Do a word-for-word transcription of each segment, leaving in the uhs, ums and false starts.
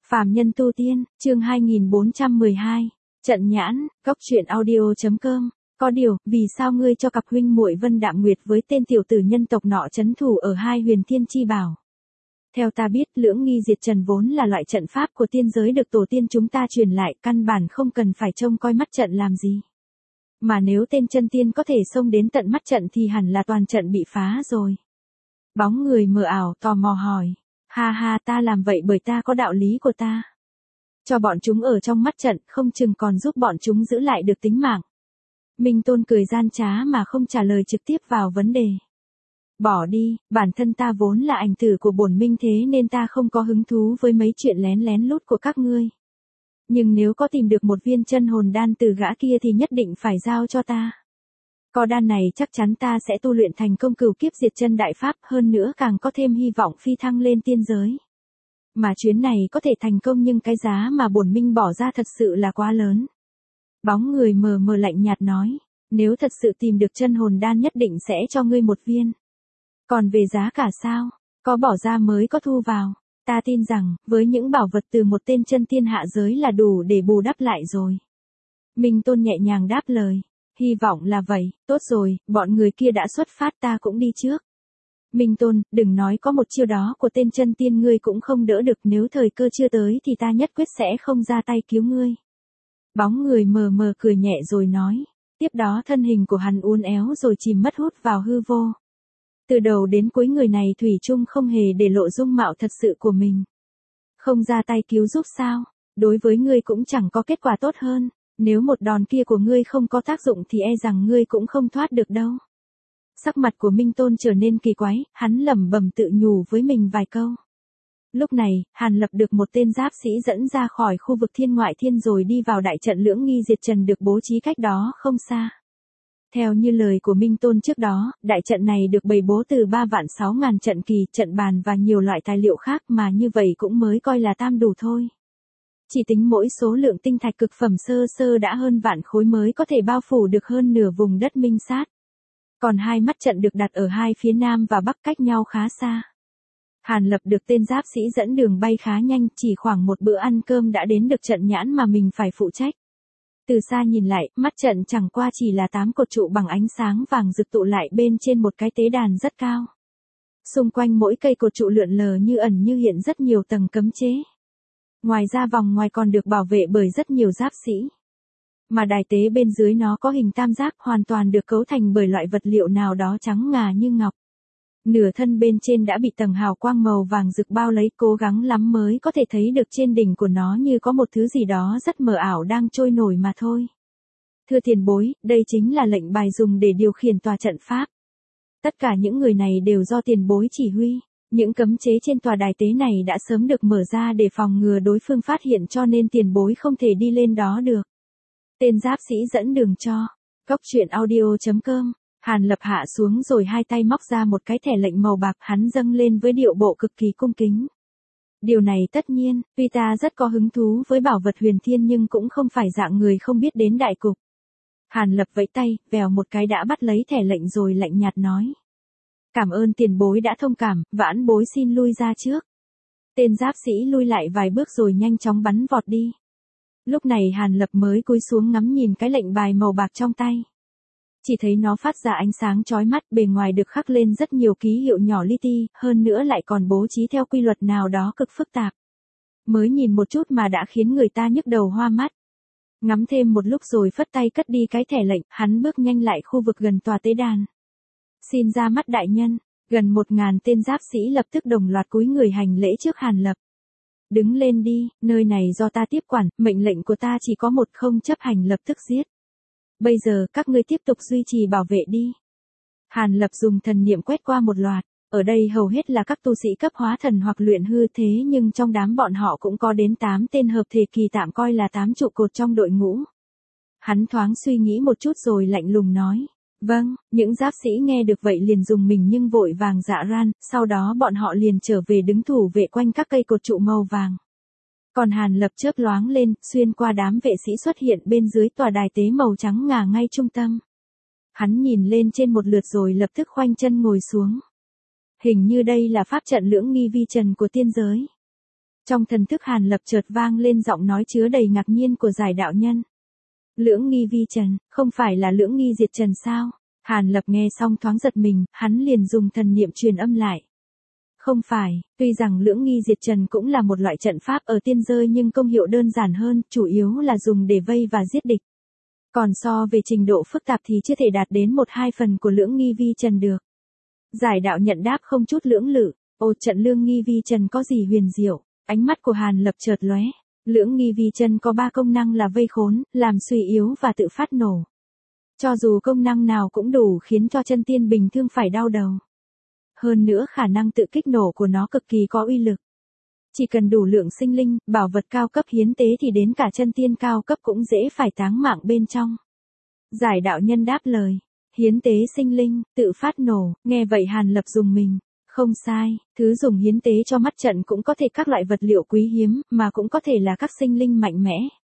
Phàm nhân tu tiên, chương hai nghìn bốn trăm mười hai. Trận nhãn, góc truyện audio chấm com. Có điều, vì sao ngươi cho cặp huynh muội Vân Đạm Nguyệt với tên tiểu tử nhân tộc nọ trấn thủ ở hai huyền thiên chi bảo? Theo ta biết, lưỡng nghi diệt trần vốn là loại trận pháp của tiên giới được tổ tiên chúng ta truyền lại, căn bản không cần phải trông coi mắt trận làm gì. Mà nếu tên chân tiên có thể xông đến tận mắt trận thì hẳn là toàn trận bị phá rồi. Bóng người mờ ảo tò mò hỏi. Ha ha, ta làm vậy bởi ta có đạo lý của ta. Cho bọn chúng ở trong mắt trận, không chừng còn giúp bọn chúng giữ lại được tính mạng. Minh Tôn cười gian trá mà không trả lời trực tiếp vào vấn đề. Bỏ đi, bản thân ta vốn là ảnh tử của bổn minh thế nên ta không có hứng thú với mấy chuyện lén lén lút của các ngươi. Nhưng nếu có tìm được một viên chân hồn đan từ gã kia thì nhất định phải giao cho ta. Có đan này chắc chắn ta sẽ tu luyện thành công cửu kiếp diệt chân đại pháp, hơn nữa càng có thêm hy vọng phi thăng lên tiên giới. Mà chuyến này có thể thành công nhưng cái giá mà bổn minh bỏ ra thật sự là quá lớn. Bóng người mờ mờ lạnh nhạt nói, nếu thật sự tìm được chân hồn đan nhất định sẽ cho ngươi một viên. Còn về giá cả sao, có bỏ ra mới có thu vào, ta tin rằng, với những bảo vật từ một tên chân tiên hạ giới là đủ để bù đắp lại rồi. Minh Tôn nhẹ nhàng đáp lời. Hy vọng là vậy, tốt rồi, bọn người kia đã xuất phát ta cũng đi trước. Minh Tôn, đừng nói có một chiêu đó của tên chân tiên ngươi cũng không đỡ được, nếu thời cơ chưa tới thì ta nhất quyết sẽ không ra tay cứu ngươi. Bóng người mờ mờ cười nhẹ rồi nói, tiếp đó thân hình của hắn uốn éo rồi chìm mất hút vào hư vô. Từ đầu đến cuối người này thủy chung không hề để lộ dung mạo thật sự của mình. Không ra tay cứu giúp sao, đối với ngươi cũng chẳng có kết quả tốt hơn. Nếu một đòn kia của ngươi không có tác dụng thì e rằng ngươi cũng không thoát được đâu. Sắc mặt của Minh Tôn trở nên kỳ quái, hắn lẩm bẩm tự nhủ với mình vài câu. Lúc này, Hàn Lập được một tên giáp sĩ dẫn ra khỏi khu vực thiên ngoại thiên rồi đi vào đại trận lưỡng nghi diệt trần được bố trí cách đó không xa. Theo như lời của Minh Tôn trước đó, đại trận này được bày bố từ ba vạn sáu ngàn trận kỳ, trận bàn và nhiều loại tài liệu khác mà như vậy cũng mới coi là tam đủ thôi. Chỉ tính mỗi số lượng tinh thạch cực phẩm sơ sơ đã hơn vạn khối mới có thể bao phủ được hơn nửa vùng đất minh sát. Còn hai mắt trận được đặt ở hai phía nam và bắc cách nhau khá xa. Hàn Lập được tên giáp sĩ dẫn đường bay khá nhanh, chỉ khoảng một bữa ăn cơm đã đến được trận nhãn mà mình phải phụ trách. Từ xa nhìn lại, mắt trận chẳng qua chỉ là tám cột trụ bằng ánh sáng vàng rực tụ lại bên trên một cái tế đàn rất cao. Xung quanh mỗi cây cột trụ lượn lờ như ẩn như hiện rất nhiều tầng cấm chế. Ngoài ra vòng ngoài còn được bảo vệ bởi rất nhiều giáp sĩ. Mà đài tế bên dưới nó có hình tam giác hoàn toàn được cấu thành bởi loại vật liệu nào đó trắng ngà như ngọc. Nửa thân bên trên đã bị tầng hào quang màu vàng rực bao lấy, cố gắng lắm mới có thể thấy được trên đỉnh của nó như có một thứ gì đó rất mờ ảo đang trôi nổi mà thôi. Thưa tiền bối, đây chính là lệnh bài dùng để điều khiển tòa trận pháp. Tất cả những người này đều do tiền bối chỉ huy. Những cấm chế trên tòa đài tế này đã sớm được mở ra để phòng ngừa đối phương phát hiện cho nên tiền bối không thể đi lên đó được. Tên giáp sĩ dẫn đường cho. Góc truyện audio chấm com. Hàn Lập hạ xuống rồi hai tay móc ra một cái thẻ lệnh màu bạc, hắn dâng lên với điệu bộ cực kỳ cung kính. Điều này tất nhiên, tuy ta rất có hứng thú với bảo vật huyền thiên nhưng cũng không phải dạng người không biết đến đại cục. Hàn Lập vẫy tay, vèo một cái đã bắt lấy thẻ lệnh rồi lạnh nhạt nói. Cảm ơn tiền bối đã thông cảm, vãn bối xin lui ra trước. Tên giáp sĩ lui lại vài bước rồi nhanh chóng bắn vọt đi. Lúc này Hàn Lập mới cúi xuống ngắm nhìn cái lệnh bài màu bạc trong tay. Chỉ thấy nó phát ra ánh sáng chói mắt, bề ngoài được khắc lên rất nhiều ký hiệu nhỏ li ti, hơn nữa lại còn bố trí theo quy luật nào đó cực phức tạp. Mới nhìn một chút mà đã khiến người ta nhức đầu hoa mắt. Ngắm thêm một lúc rồi phất tay cất đi cái thẻ lệnh, hắn bước nhanh lại khu vực gần tòa tế đàn. Xin ra mắt đại nhân, gần một ngàn tên giáp sĩ lập tức đồng loạt cúi người hành lễ trước Hàn Lập. Đứng lên đi, nơi này do ta tiếp quản, mệnh lệnh của ta chỉ có một, không chấp hành lập tức giết. Bây giờ các ngươi tiếp tục duy trì bảo vệ đi. Hàn Lập dùng thần niệm quét qua một loạt, ở đây hầu hết là các tu sĩ cấp hóa thần hoặc luyện hư thế nhưng trong đám bọn họ cũng có đến tám tên hợp thể kỳ tạm coi là tám trụ cột trong đội ngũ. Hắn thoáng suy nghĩ một chút rồi lạnh lùng nói. Vâng, những giáp sĩ nghe được vậy liền dùng mình nhưng vội vàng dạ ran, sau đó bọn họ liền trở về đứng thủ vệ quanh các cây cột trụ màu vàng. Còn Hàn Lập chớp loáng lên, xuyên qua đám vệ sĩ xuất hiện bên dưới tòa đài tế màu trắng ngà ngay trung tâm. Hắn nhìn lên trên một lượt rồi lập tức khoanh chân ngồi xuống. Hình như đây là pháp trận lưỡng nghi vi trần của tiên giới. Trong thần thức Hàn Lập chợt vang lên giọng nói chứa đầy ngạc nhiên của giải đạo nhân. Lưỡng nghi vi trần, không phải là lưỡng nghi diệt trần sao? Hàn Lập nghe xong thoáng giật mình, hắn liền dùng thần niệm truyền âm lại. Không phải, tuy rằng lưỡng nghi diệt trần cũng là một loại trận pháp ở tiên giới nhưng công hiệu đơn giản hơn, chủ yếu là dùng để vây và giết địch. Còn so về trình độ phức tạp thì chưa thể đạt đến một hai phần của lưỡng nghi vi trần được. Giải đạo nhận đáp không chút lưỡng lự, ô trận lưỡng nghi vi trần có gì huyền diệu, ánh mắt của Hàn Lập chợt lóe. Lưỡng nghi vi trần có ba công năng là vây khốn, làm suy yếu và tự phát nổ. Cho dù công năng nào cũng đủ khiến cho chân tiên bình thường phải đau đầu. Hơn nữa khả năng tự kích nổ của nó cực kỳ có uy lực. Chỉ cần đủ lượng sinh linh, bảo vật cao cấp hiến tế thì đến cả chân tiên cao cấp cũng dễ phải táng mạng bên trong. Giải đạo nhân đáp lời, hiến tế sinh linh, tự phát nổ, nghe vậy Hàn Lập dùng mình. Không sai, thứ dùng hiến tế cho mắt trận cũng có thể các loại vật liệu quý hiếm, mà cũng có thể là các sinh linh mạnh mẽ.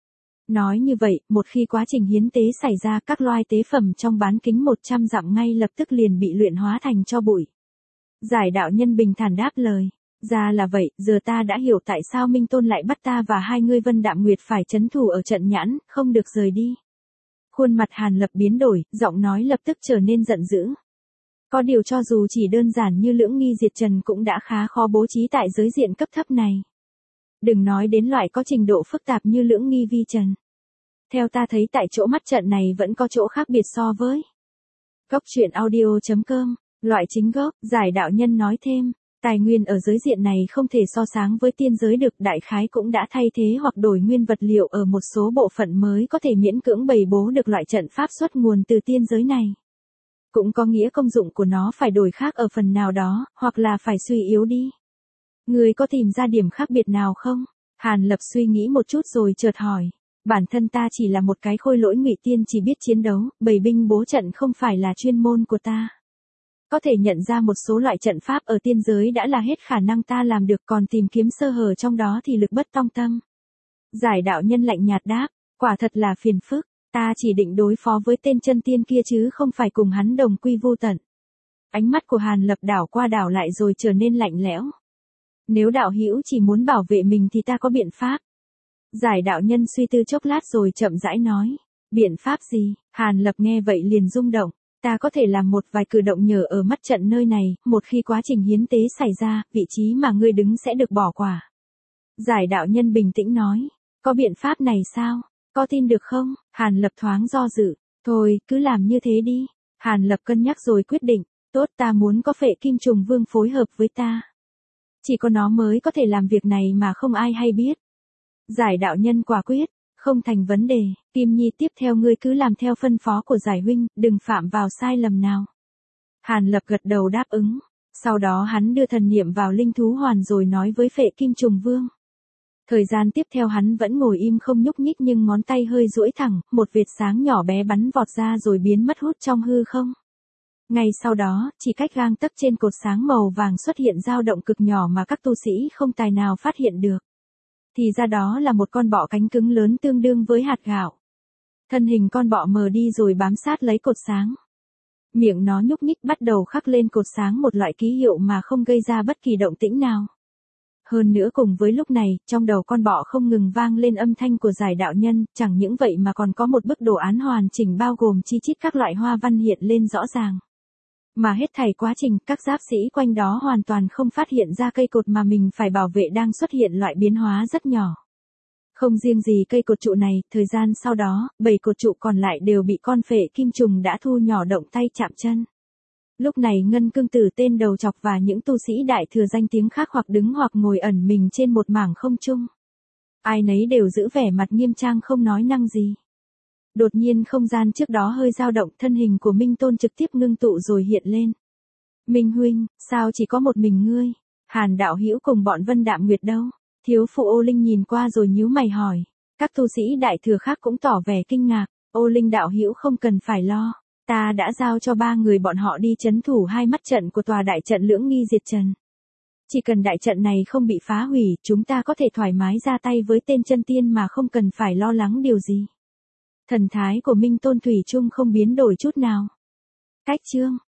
Nói như vậy, một khi quá trình hiến tế xảy ra các loài tế phẩm trong bán kính một trăm dặm ngay lập tức liền bị luyện hóa thành tro bụi. Giải đạo nhân bình thản đáp lời. Ra là vậy, giờ ta đã hiểu tại sao Minh Tôn lại bắt ta và hai ngươi Vân Đạm Nguyệt phải trấn thủ ở trận nhãn, không được rời đi. Khuôn mặt Hàn Lập biến đổi, giọng nói lập tức trở nên giận dữ. Có điều cho dù chỉ đơn giản như lưỡng nghi diệt trần cũng đã khá khó bố trí tại giới diện cấp thấp này. Đừng nói đến loại có trình độ phức tạp như lưỡng nghi vi trần. Theo ta thấy tại chỗ mắt trận này vẫn có chỗ khác biệt so với Góc truyện audio chấm com, loại chính gốc, giải đạo nhân nói thêm. Tài nguyên ở giới diện này không thể so sánh với tiên giới được, đại khái cũng đã thay thế hoặc đổi nguyên vật liệu ở một số bộ phận mới có thể miễn cưỡng bày bố được loại trận pháp xuất nguồn từ tiên giới này. Cũng có nghĩa công dụng của nó phải đổi khác ở phần nào đó, hoặc là phải suy yếu đi. Người có tìm ra điểm khác biệt nào không? Hàn Lập suy nghĩ một chút rồi chợt hỏi. Bản thân ta chỉ là một cái khôi lỗi ngụy tiên chỉ biết chiến đấu, bày binh bố trận không phải là chuyên môn của ta. Có thể nhận ra một số loại trận pháp ở tiên giới đã là hết khả năng ta làm được, còn tìm kiếm sơ hở trong đó thì lực bất tòng tâm. Giải đạo nhân lạnh nhạt đáp, quả thật là phiền phức, ta chỉ định đối phó với tên chân tiên kia chứ không phải cùng hắn đồng quy vu tận. Ánh mắt của Hàn Lập đảo qua đảo lại rồi trở nên lạnh lẽo. Nếu đạo hữu chỉ muốn bảo vệ mình thì ta có biện pháp. Giải đạo nhân suy tư chốc lát rồi chậm rãi nói, biện pháp gì? Hàn Lập nghe vậy liền rung động. Ta có thể làm một vài cử động nhờ ở mắt trận nơi này, một khi quá trình hiến tế xảy ra, vị trí mà ngươi đứng sẽ được bỏ qua. Giải đạo nhân bình tĩnh nói, có biện pháp này sao? Có tin được không? Hàn Lập thoáng do dự, thôi, cứ làm như thế đi. Hàn Lập cân nhắc rồi quyết định, tốt, ta muốn có Phệ Kim Trùng Vương phối hợp với ta. Chỉ có nó mới có thể làm việc này mà không ai hay biết. Giải đạo nhân quả quyết. Không thành vấn đề, Kim Nhi tiếp theo ngươi cứ làm theo phân phó của giải huynh, đừng phạm vào sai lầm nào. Hàn Lập gật đầu đáp ứng, sau đó hắn đưa thần niệm vào linh thú hoàn rồi nói với Phệ Kim Trùng Vương. Thời gian tiếp theo hắn vẫn ngồi im không nhúc nhích nhưng ngón tay hơi duỗi thẳng, một vệt sáng nhỏ bé bắn vọt ra rồi biến mất hút trong hư không. Ngay sau đó, chỉ cách gang tấc trên cột sáng màu vàng xuất hiện dao động cực nhỏ mà các tu sĩ không tài nào phát hiện được. Thì ra đó là một con bọ cánh cứng lớn tương đương với hạt gạo. Thân hình con bọ mờ đi rồi bám sát lấy cột sáng. Miệng nó nhúc nhích bắt đầu khắc lên cột sáng một loại ký hiệu mà không gây ra bất kỳ động tĩnh nào. Hơn nữa cùng với lúc này, trong đầu con bọ không ngừng vang lên âm thanh của giải đạo nhân, chẳng những vậy mà còn có một bức đồ án hoàn chỉnh bao gồm chi chít các loại hoa văn hiện lên rõ ràng. Mà hết thảy quá trình, các giáp sĩ quanh đó hoàn toàn không phát hiện ra cây cột mà mình phải bảo vệ đang xuất hiện loại biến hóa rất nhỏ. Không riêng gì cây cột trụ này, thời gian sau đó, bảy cột trụ còn lại đều bị con Phệ Kim Trùng đã thu nhỏ động tay chạm chân. Lúc này Ngân Cương Tử tên đầu chọc và những tu sĩ đại thừa danh tiếng khác hoặc đứng hoặc ngồi ẩn mình trên một mảng không trung. Ai nấy đều giữ vẻ mặt nghiêm trang không nói năng gì. Đột nhiên không gian trước đó hơi dao động, thân hình của Minh Tôn trực tiếp ngưng tụ rồi hiện lên. Minh huynh, sao chỉ có một mình ngươi? Hàn đạo hữu cùng bọn Vân Đạm Nguyệt đâu? Thiếu phụ Ô Linh nhìn qua rồi nhíu mày hỏi. Các tu sĩ đại thừa khác cũng tỏ vẻ kinh ngạc. Ô Linh đạo hữu không cần phải lo. Ta đã giao cho ba người bọn họ đi trấn thủ hai mắt trận của tòa đại trận lưỡng nghi diệt trần. Chỉ cần đại trận này không bị phá hủy, chúng ta có thể thoải mái ra tay với tên chân tiên mà không cần phải lo lắng điều gì. Thần thái của Minh Tôn thủy chung không biến đổi chút nào. Cách chương